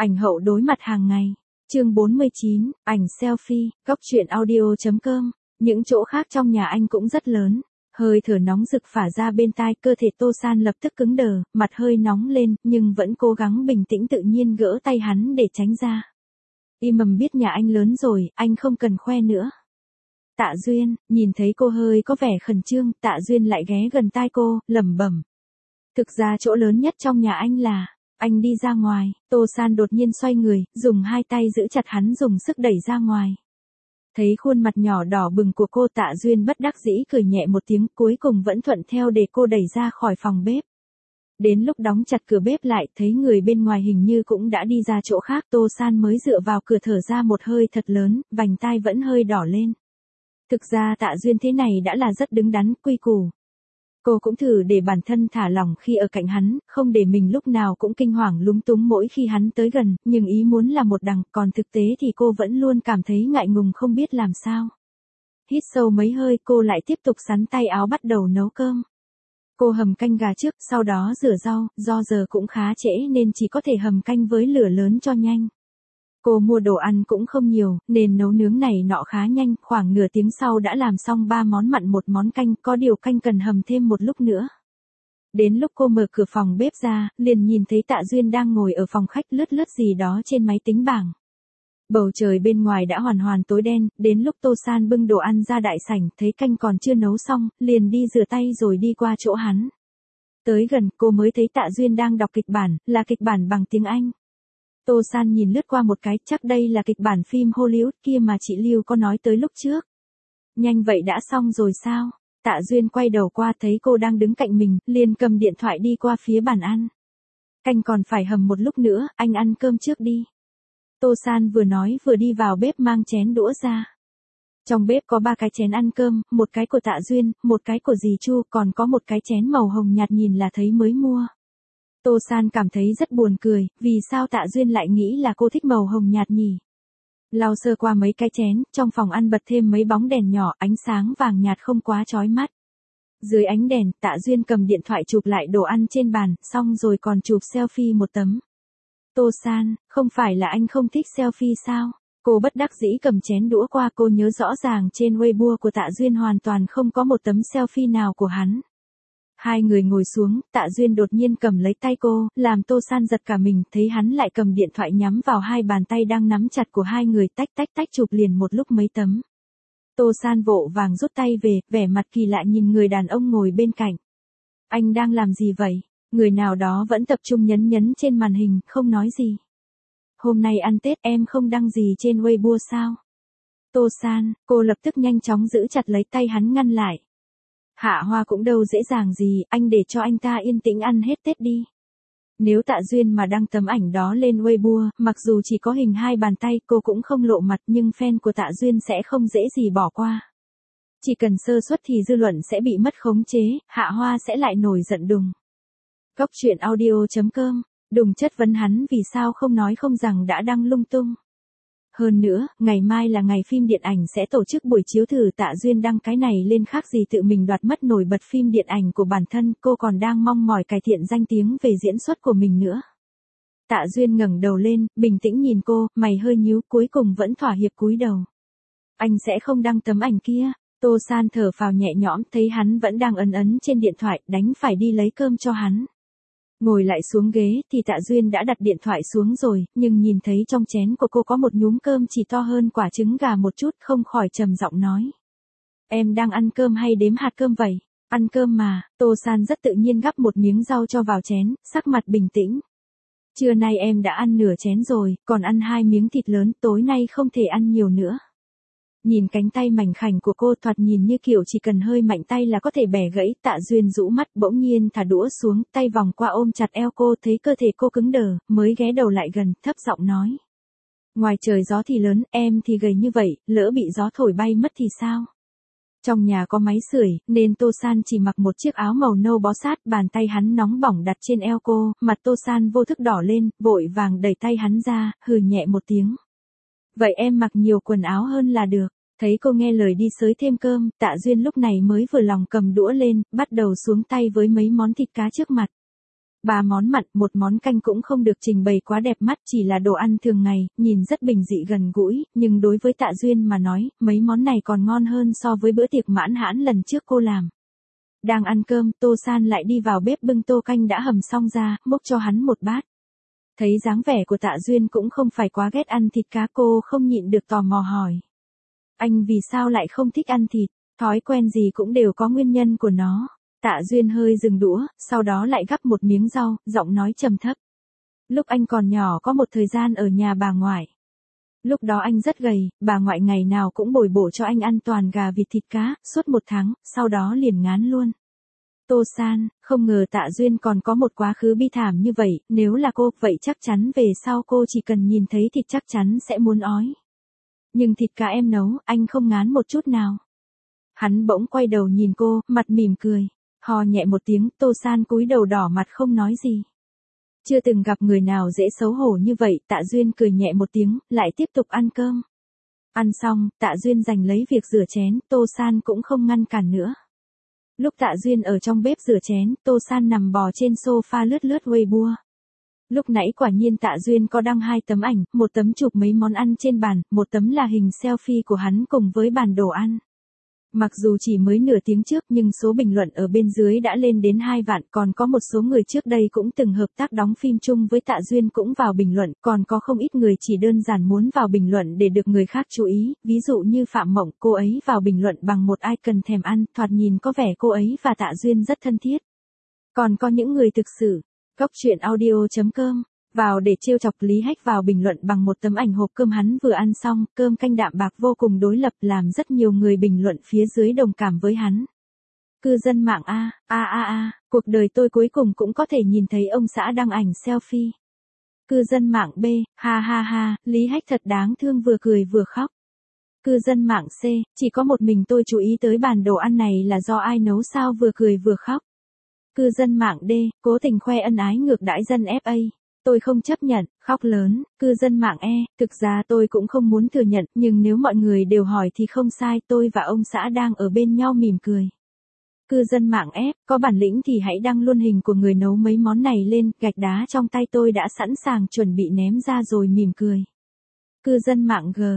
Ảnh hậu đối mặt hàng ngày. Chương 49, ảnh selfie, góc truyện audio.com. Những chỗ khác trong nhà anh cũng rất lớn. Hơi thở nóng rực phả ra bên tai, cơ thể Tô San lập tức cứng đờ, mặt hơi nóng lên, nhưng vẫn cố gắng bình tĩnh tự nhiên gỡ tay hắn để tránh ra. Y mầm biết nhà anh lớn rồi, anh không cần khoe nữa. Tạ Duyên, nhìn thấy cô hơi có vẻ khẩn trương, Tạ Duyên lại ghé gần tai cô, lẩm bẩm. Thực ra chỗ lớn nhất trong nhà anh là, anh đi ra ngoài. Tô San đột nhiên xoay người, dùng hai tay giữ chặt hắn dùng sức đẩy ra ngoài. Thấy khuôn mặt nhỏ đỏ bừng của cô, Tạ Duyên bất đắc dĩ cười nhẹ một tiếng, cuối cùng vẫn thuận theo để cô đẩy ra khỏi phòng bếp. Đến lúc đóng chặt cửa bếp lại, thấy người bên ngoài hình như cũng đã đi ra chỗ khác, Tô San mới dựa vào cửa thở ra một hơi thật lớn, vành tai vẫn hơi đỏ lên. Thực ra Tạ Duyên thế này đã là rất đứng đắn, quy củ. Cô cũng thử để bản thân thả lỏng khi ở cạnh hắn, không để mình lúc nào cũng kinh hoàng lúng túng mỗi khi hắn tới gần, nhưng ý muốn là một đằng, còn thực tế thì cô vẫn luôn cảm thấy ngại ngùng không biết làm sao. Hít sâu mấy hơi, cô lại tiếp tục xắn tay áo bắt đầu nấu cơm. Cô hầm canh gà trước, sau đó rửa rau, do giờ cũng khá trễ nên chỉ có thể hầm canh với lửa lớn cho nhanh. Cô mua đồ ăn cũng không nhiều, nên nấu nướng này nọ khá nhanh, khoảng nửa tiếng sau đã làm xong 3 món mặn một món canh, có điều canh cần hầm thêm một lúc nữa. Đến lúc cô mở cửa phòng bếp ra, liền nhìn thấy Tạ Duyên đang ngồi ở phòng khách lướt gì đó trên máy tính bảng. Bầu trời bên ngoài đã hoàn tối đen, đến lúc Tô San bưng đồ ăn ra đại sảnh, thấy canh còn chưa nấu xong, liền đi rửa tay rồi đi qua chỗ hắn. Tới gần, cô mới thấy Tạ Duyên đang đọc kịch bản, là kịch bản bằng tiếng Anh. Tô San nhìn lướt qua một cái, chắc đây là kịch bản phim Hollywood kia mà chị Lưu có nói tới lúc trước. Nhanh vậy đã xong rồi sao? Tạ Duyên quay đầu qua thấy cô đang đứng cạnh mình, liền cầm điện thoại đi qua phía bàn ăn. Canh còn phải hầm một lúc nữa, anh ăn cơm trước đi. Tô San vừa nói vừa đi vào bếp mang chén đũa ra. Trong bếp có 3 cái chén ăn cơm, một cái của Tạ Duyên, một cái của dì Chu, còn có một cái chén màu hồng nhạt nhìn là thấy mới mua. Tô San cảm thấy rất buồn cười, vì sao Tạ Duyên lại nghĩ là cô thích màu hồng nhạt nhỉ? Lau sơ qua mấy cái chén, trong phòng ăn bật thêm mấy bóng đèn nhỏ, ánh sáng vàng nhạt không quá chói mắt. Dưới ánh đèn, Tạ Duyên cầm điện thoại chụp lại đồ ăn trên bàn, xong rồi còn chụp selfie một tấm. Tô San, không phải là anh không thích selfie sao? Cô bất đắc dĩ cầm chén đũa qua, cô nhớ rõ ràng trên Weibo của Tạ Duyên hoàn toàn không có một tấm selfie nào của hắn. Hai người ngồi xuống, Tạ Duyên đột nhiên cầm lấy tay cô, làm Tô San giật cả mình, thấy hắn lại cầm điện thoại nhắm vào hai bàn tay đang nắm chặt của hai người, tách chụp liền một lúc mấy tấm. Tô San vội vàng rút tay về, vẻ mặt kỳ lạ nhìn người đàn ông ngồi bên cạnh. Anh đang làm gì vậy? Người nào đó vẫn tập trung nhấn trên màn hình, không nói gì. Hôm nay ăn Tết em không đăng gì trên Weibo sao? Tô San, cô lập tức nhanh chóng giữ chặt lấy tay hắn ngăn lại. Hạ Hoa cũng đâu dễ dàng gì, anh để cho anh ta yên tĩnh ăn hết Tết đi. Nếu Tạ Duyên mà đăng tấm ảnh đó lên Weibo, mặc dù chỉ có hình hai bàn tay, cô cũng không lộ mặt, nhưng fan của Tạ Duyên sẽ không dễ gì bỏ qua. Chỉ cần sơ suất thì dư luận sẽ bị mất khống chế, Hạ Hoa sẽ lại nổi giận đùng. Góc truyện audio.com, đùng chất vấn hắn vì sao không nói không rằng đã đăng lung tung. Hơn nữa, ngày mai là ngày phim điện ảnh sẽ tổ chức buổi chiếu thử, Tạ Duyên đăng cái này lên khác gì tự mình đoạt mất nổi bật phim điện ảnh của bản thân, cô còn đang mong mỏi cải thiện danh tiếng về diễn xuất của mình nữa. Tạ Duyên ngẩng đầu lên, bình tĩnh nhìn cô, mày hơi nhíu, cuối cùng vẫn thỏa hiệp cúi đầu. Anh sẽ không đăng tấm ảnh kia. Tô San thở phào nhẹ nhõm, thấy hắn vẫn đang ấn trên điện thoại, đành phải đi lấy cơm cho hắn. Ngồi lại xuống ghế thì Tạ Duyên đã đặt điện thoại xuống rồi, nhưng nhìn thấy trong chén của cô có một nhúm cơm chỉ to hơn quả trứng gà một chút, không khỏi trầm giọng nói. Em đang ăn cơm hay đếm hạt cơm vậy? Ăn cơm mà. Tô San rất tự nhiên gắp một miếng rau cho vào chén, sắc mặt bình tĩnh. Trưa nay em đã ăn nửa chén rồi, còn ăn 2 miếng thịt lớn, tối nay không thể ăn nhiều nữa. Nhìn cánh tay mảnh khảnh của cô, thoạt nhìn như kiểu chỉ cần hơi mạnh tay là có thể bẻ gãy. Tạ Duyên rũ mắt, bỗng nhiên thả đũa xuống, tay vòng qua ôm chặt eo cô, thấy cơ thể cô cứng đờ, mới ghé đầu lại gần, thấp giọng nói. Ngoài trời gió thì lớn, em thì gầy như vậy, lỡ bị gió thổi bay mất thì sao? Trong nhà có máy sưởi, nên Tô San chỉ mặc một chiếc áo màu nâu bó sát, bàn tay hắn nóng bỏng đặt trên eo cô, mặt Tô San vô thức đỏ lên, vội vàng đẩy tay hắn ra, hừ nhẹ một tiếng. Vậy em mặc nhiều quần áo hơn là được. Thấy cô nghe lời đi xới thêm cơm, Tạ Duyên lúc này mới vừa lòng cầm đũa lên, bắt đầu xuống tay với mấy món thịt cá trước mặt. 3 món mặn, 1 món canh cũng không được trình bày quá đẹp mắt, chỉ là đồ ăn thường ngày, nhìn rất bình dị gần gũi, nhưng đối với Tạ Duyên mà nói, mấy món này còn ngon hơn so với bữa tiệc mãn hãn lần trước cô làm. Đang ăn cơm, Tô San lại đi vào bếp bưng tô canh đã hầm xong ra, múc cho hắn một bát. Thấy dáng vẻ của Tạ Duyên cũng không phải quá ghét ăn thịt cá, cô không nhịn được tò mò hỏi. Anh vì sao lại không thích ăn thịt, thói quen gì cũng đều có nguyên nhân của nó. Tạ Duyên hơi dừng đũa, sau đó lại gắp một miếng rau, giọng nói trầm thấp. Lúc anh còn nhỏ có một thời gian ở nhà bà ngoại. Lúc đó anh rất gầy, bà ngoại ngày nào cũng bồi bổ cho anh ăn toàn gà vịt thịt cá, suốt 1 tháng, sau đó liền ngán luôn. Tô San, không ngờ Tạ Duyên còn có một quá khứ bi thảm như vậy, nếu là cô, vậy chắc chắn về sau cô chỉ cần nhìn thấy thịt chắc chắn sẽ muốn ói. Nhưng thịt cá em nấu, anh không ngán một chút nào. Hắn bỗng quay đầu nhìn cô, mặt mỉm cười. Hò nhẹ một tiếng, Tô San cúi đầu đỏ mặt không nói gì. Chưa từng gặp người nào dễ xấu hổ như vậy, Tạ Duyên cười nhẹ một tiếng, lại tiếp tục ăn cơm. Ăn xong, Tạ Duyên giành lấy việc rửa chén, Tô San cũng không ngăn cản nữa. Lúc Tạ Duyên ở trong bếp rửa chén, Tô San nằm bò trên sofa lướt lướt Weibo. Lúc nãy quả nhiên Tạ Duyên có đăng 2 tấm ảnh, một tấm chụp mấy món ăn trên bàn, một tấm là hình selfie của hắn cùng với bàn đồ ăn. Mặc dù chỉ mới nửa tiếng trước nhưng số bình luận ở bên dưới đã lên đến 2 vạn, còn có một số người trước đây cũng từng hợp tác đóng phim chung với Tạ Duyên cũng vào bình luận, còn có không ít người chỉ đơn giản muốn vào bình luận để được người khác chú ý, ví dụ như Phạm Mộng, cô ấy vào bình luận bằng một icon thèm ăn, thoạt nhìn có vẻ cô ấy và Tạ Duyên rất thân thiết. Còn có những người thực sự, Góc Chuyện Audio.com, vào để trêu chọc Lý Hách vào bình luận bằng một tấm ảnh hộp cơm hắn vừa ăn xong, cơm canh đạm bạc vô cùng đối lập làm rất nhiều người bình luận phía dưới đồng cảm với hắn. Cư dân mạng cuộc đời tôi cuối cùng cũng có thể nhìn thấy ông xã đăng ảnh selfie. Cư dân mạng B, ha, Lý Hách thật đáng thương vừa cười vừa khóc. Cư dân mạng C, chỉ có một mình tôi chú ý tới bàn đồ ăn này là do ai nấu sao vừa cười vừa khóc. Cư dân mạng D, cố tình khoe ân ái ngược đãi dân FA. Tôi không chấp nhận, khóc lớn. Cư dân mạng E, thực ra tôi cũng không muốn thừa nhận, nhưng nếu mọi người đều hỏi thì không sai, tôi và ông xã đang ở bên nhau mỉm cười. Cư dân mạng F, có bản lĩnh thì hãy đăng luôn hình của người nấu mấy món này lên, gạch đá trong tay tôi đã sẵn sàng chuẩn bị ném ra rồi mỉm cười. Cư dân mạng G,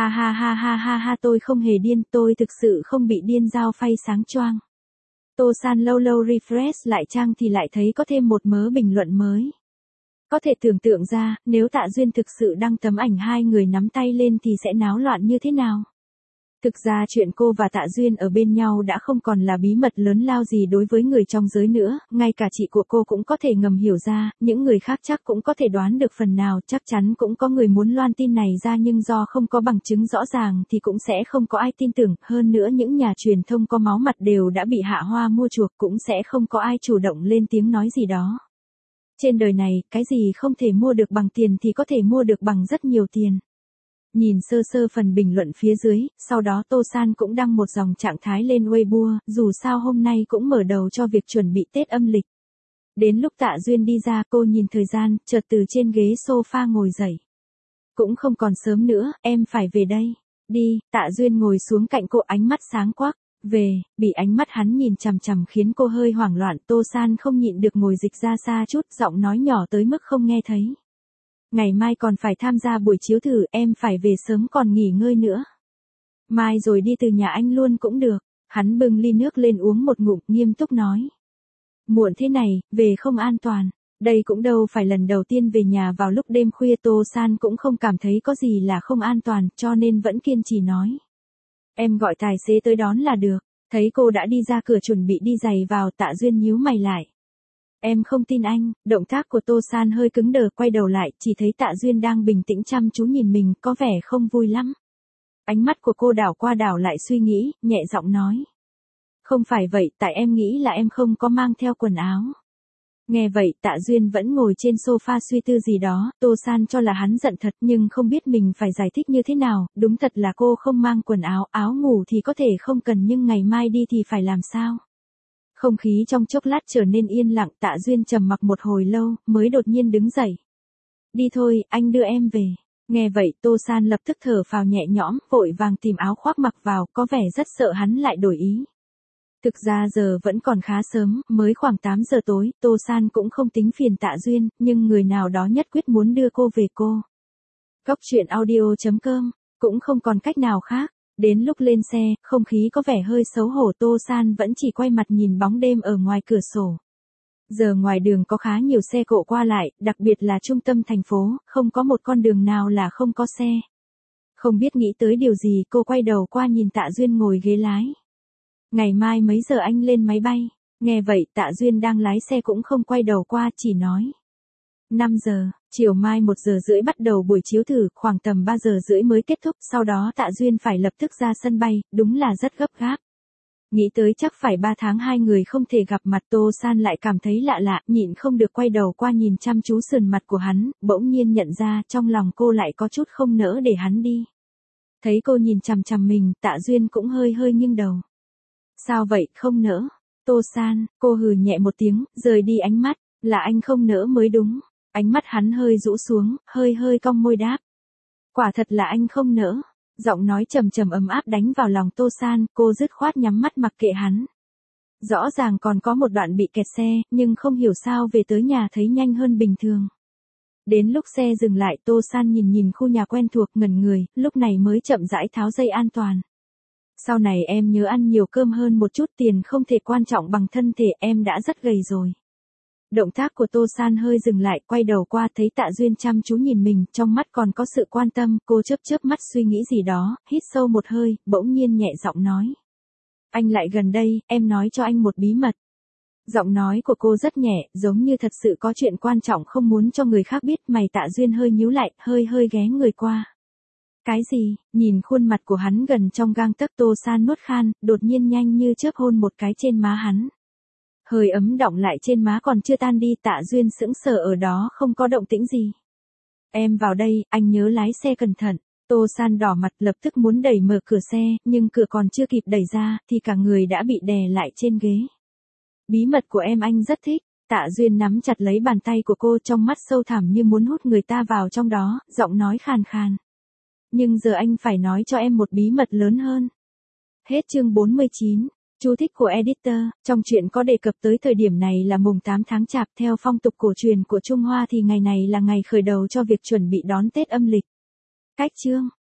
ha, tôi không hề điên, tôi thực sự không bị điên, dao phay sáng choang. Tô San lâu lâu refresh lại trang thì lại thấy có thêm một mớ bình luận mới. Có thể tưởng tượng ra, nếu Tạ Duyên thực sự đăng tấm ảnh 2 người nắm tay lên thì sẽ náo loạn như thế nào. Thực ra chuyện cô và Tạ Duyên ở bên nhau đã không còn là bí mật lớn lao gì đối với người trong giới nữa, ngay cả chị của cô cũng có thể ngầm hiểu ra, những người khác chắc cũng có thể đoán được phần nào, chắc chắn cũng có người muốn loan tin này ra nhưng do không có bằng chứng rõ ràng thì cũng sẽ không có ai tin tưởng, hơn nữa những nhà truyền thông có máu mặt đều đã bị hạ hoa mua chuộc, cũng sẽ không có ai chủ động lên tiếng nói gì đó. Trên đời này, cái gì không thể mua được bằng tiền thì có thể mua được bằng rất nhiều tiền. Nhìn sơ sơ phần bình luận phía dưới, sau đó Tô San cũng đăng một dòng trạng thái lên Weibo, dù sao hôm nay cũng mở đầu cho việc chuẩn bị Tết âm lịch. Đến lúc Tạ Duyên đi ra, cô nhìn thời gian, chợt từ trên ghế sofa ngồi dậy. Cũng không còn sớm nữa, em phải về đây. Đi, Tạ Duyên ngồi xuống cạnh cô, ánh mắt sáng quắc. Về, bị ánh mắt hắn nhìn chằm chằm khiến cô hơi hoảng loạn, Tô San không nhịn được ngồi dịch ra xa chút, giọng nói nhỏ tới mức không nghe thấy. Ngày mai còn phải tham gia buổi chiếu thử, em phải về sớm còn nghỉ ngơi nữa. Mai rồi đi từ nhà anh luôn cũng được. Hắn bưng ly nước lên uống một ngụm, nghiêm túc nói. Muộn thế này, về không an toàn. Đây cũng đâu phải lần đầu tiên về nhà vào lúc đêm khuya, Tô San cũng không cảm thấy có gì là không an toàn, cho nên vẫn kiên trì nói. Em gọi tài xế tới đón là được. Thấy cô đã đi ra cửa chuẩn bị đi giày vào, Tạ Duyên nhíu mày lại. Em không tin anh. Động tác của Tô San hơi cứng đờ, quay đầu lại, chỉ thấy Tạ Duyên đang bình tĩnh chăm chú nhìn mình, có vẻ không vui lắm. Ánh mắt của cô đảo qua đảo lại suy nghĩ, nhẹ giọng nói. Không phải vậy, tại em nghĩ là em không có mang theo quần áo. Nghe vậy, Tạ Duyên vẫn ngồi trên sofa suy tư gì đó, Tô San cho là hắn giận thật nhưng không biết mình phải giải thích như thế nào, đúng thật là cô không mang quần áo, áo ngủ thì có thể không cần nhưng ngày mai đi thì phải làm sao? Không khí trong chốc lát trở nên yên lặng, Tạ Duyên trầm mặc một hồi lâu, mới đột nhiên đứng dậy. Đi thôi, anh đưa em về. Nghe vậy, Tô San lập tức thở phào nhẹ nhõm, vội vàng tìm áo khoác mặc vào, có vẻ rất sợ hắn lại đổi ý. Thực ra giờ vẫn còn khá sớm, mới khoảng 8 giờ tối, Tô San cũng không tính phiền Tạ Duyên, nhưng người nào đó nhất quyết muốn đưa cô về cô. Góc truyện audio.com, cũng không còn cách nào khác. Đến lúc lên xe, không khí có vẻ hơi xấu hổ, Tô San vẫn chỉ quay mặt nhìn bóng đêm ở ngoài cửa sổ. Giờ ngoài đường có khá nhiều xe cộ qua lại, đặc biệt là trung tâm thành phố, không có một con đường nào là không có xe. Không biết nghĩ tới điều gì, cô quay đầu qua nhìn Tạ Duyên ngồi ghế lái. Ngày mai mấy giờ anh lên máy bay? Nghe vậy Tạ Duyên đang lái xe cũng không quay đầu qua, chỉ nói. 5 giờ, chiều mai 1 giờ rưỡi bắt đầu buổi chiếu thử, khoảng tầm 3 giờ rưỡi mới kết thúc, sau đó Tạ Duyên phải lập tức ra sân bay, đúng là rất gấp gáp. Nghĩ tới chắc phải 3 tháng hai người không thể gặp mặt, Tô San lại cảm thấy lạ lạ, nhịn không được quay đầu qua nhìn chăm chú sườn mặt của hắn, bỗng nhiên nhận ra trong lòng cô lại có chút không nỡ để hắn đi. Thấy cô nhìn chằm chằm mình, Tạ Duyên cũng hơi hơi nghiêng đầu. Sao vậy, không nỡ? Tô San, cô hừ nhẹ một tiếng, rời đi ánh mắt, là anh không nỡ mới đúng. Ánh mắt hắn hơi rũ xuống, hơi hơi cong môi đáp. Quả thật là anh không nỡ. Giọng nói trầm trầm ấm áp đánh vào lòng Tô San, cô dứt khoát nhắm mắt mặc kệ hắn. Rõ ràng còn có một đoạn bị kẹt xe, nhưng không hiểu sao về tới nhà thấy nhanh hơn bình thường. Đến lúc xe dừng lại, Tô San nhìn nhìn khu nhà quen thuộc, ngẩn người, lúc này mới chậm rãi tháo dây an toàn. Sau này em nhớ ăn nhiều cơm hơn một chút, tiền không thể quan trọng bằng thân thể, em đã rất gầy rồi. Động tác của Tô San hơi dừng lại, quay đầu qua thấy Tạ Duyên chăm chú nhìn mình, trong mắt còn có sự quan tâm, cô chớp chớp mắt suy nghĩ gì đó, hít sâu một hơi, bỗng nhiên nhẹ giọng nói. Anh lại gần đây, em nói cho anh một bí mật. Giọng nói của cô rất nhẹ, giống như thật sự có chuyện quan trọng không muốn cho người khác biết, mày Tạ Duyên hơi nhíu lại, hơi hơi ghé người qua. Cái gì? Nhìn khuôn mặt của hắn gần trong gang tấc, Tô San nuốt khan, đột nhiên nhanh như chớp hôn một cái trên má hắn. Hơi ấm đọng lại trên má còn chưa tan đi, Tạ Duyên sững sờ ở đó không có động tĩnh gì. Em vào đây, anh nhớ lái xe cẩn thận. Tô San đỏ mặt lập tức muốn đẩy mở cửa xe, nhưng cửa còn chưa kịp đẩy ra, thì cả người đã bị đè lại trên ghế. Bí mật của em anh rất thích. Tạ Duyên nắm chặt lấy bàn tay của cô, trong mắt sâu thẳm như muốn hút người ta vào trong đó, giọng nói khàn khàn. Nhưng giờ anh phải nói cho em một bí mật lớn hơn. Hết chương 49. Chú thích của editor, trong truyện có đề cập tới thời điểm này là mùng 8 tháng Chạp, theo phong tục cổ truyền của Trung Hoa thì ngày này là ngày khởi đầu cho việc chuẩn bị đón Tết âm lịch. Cách chương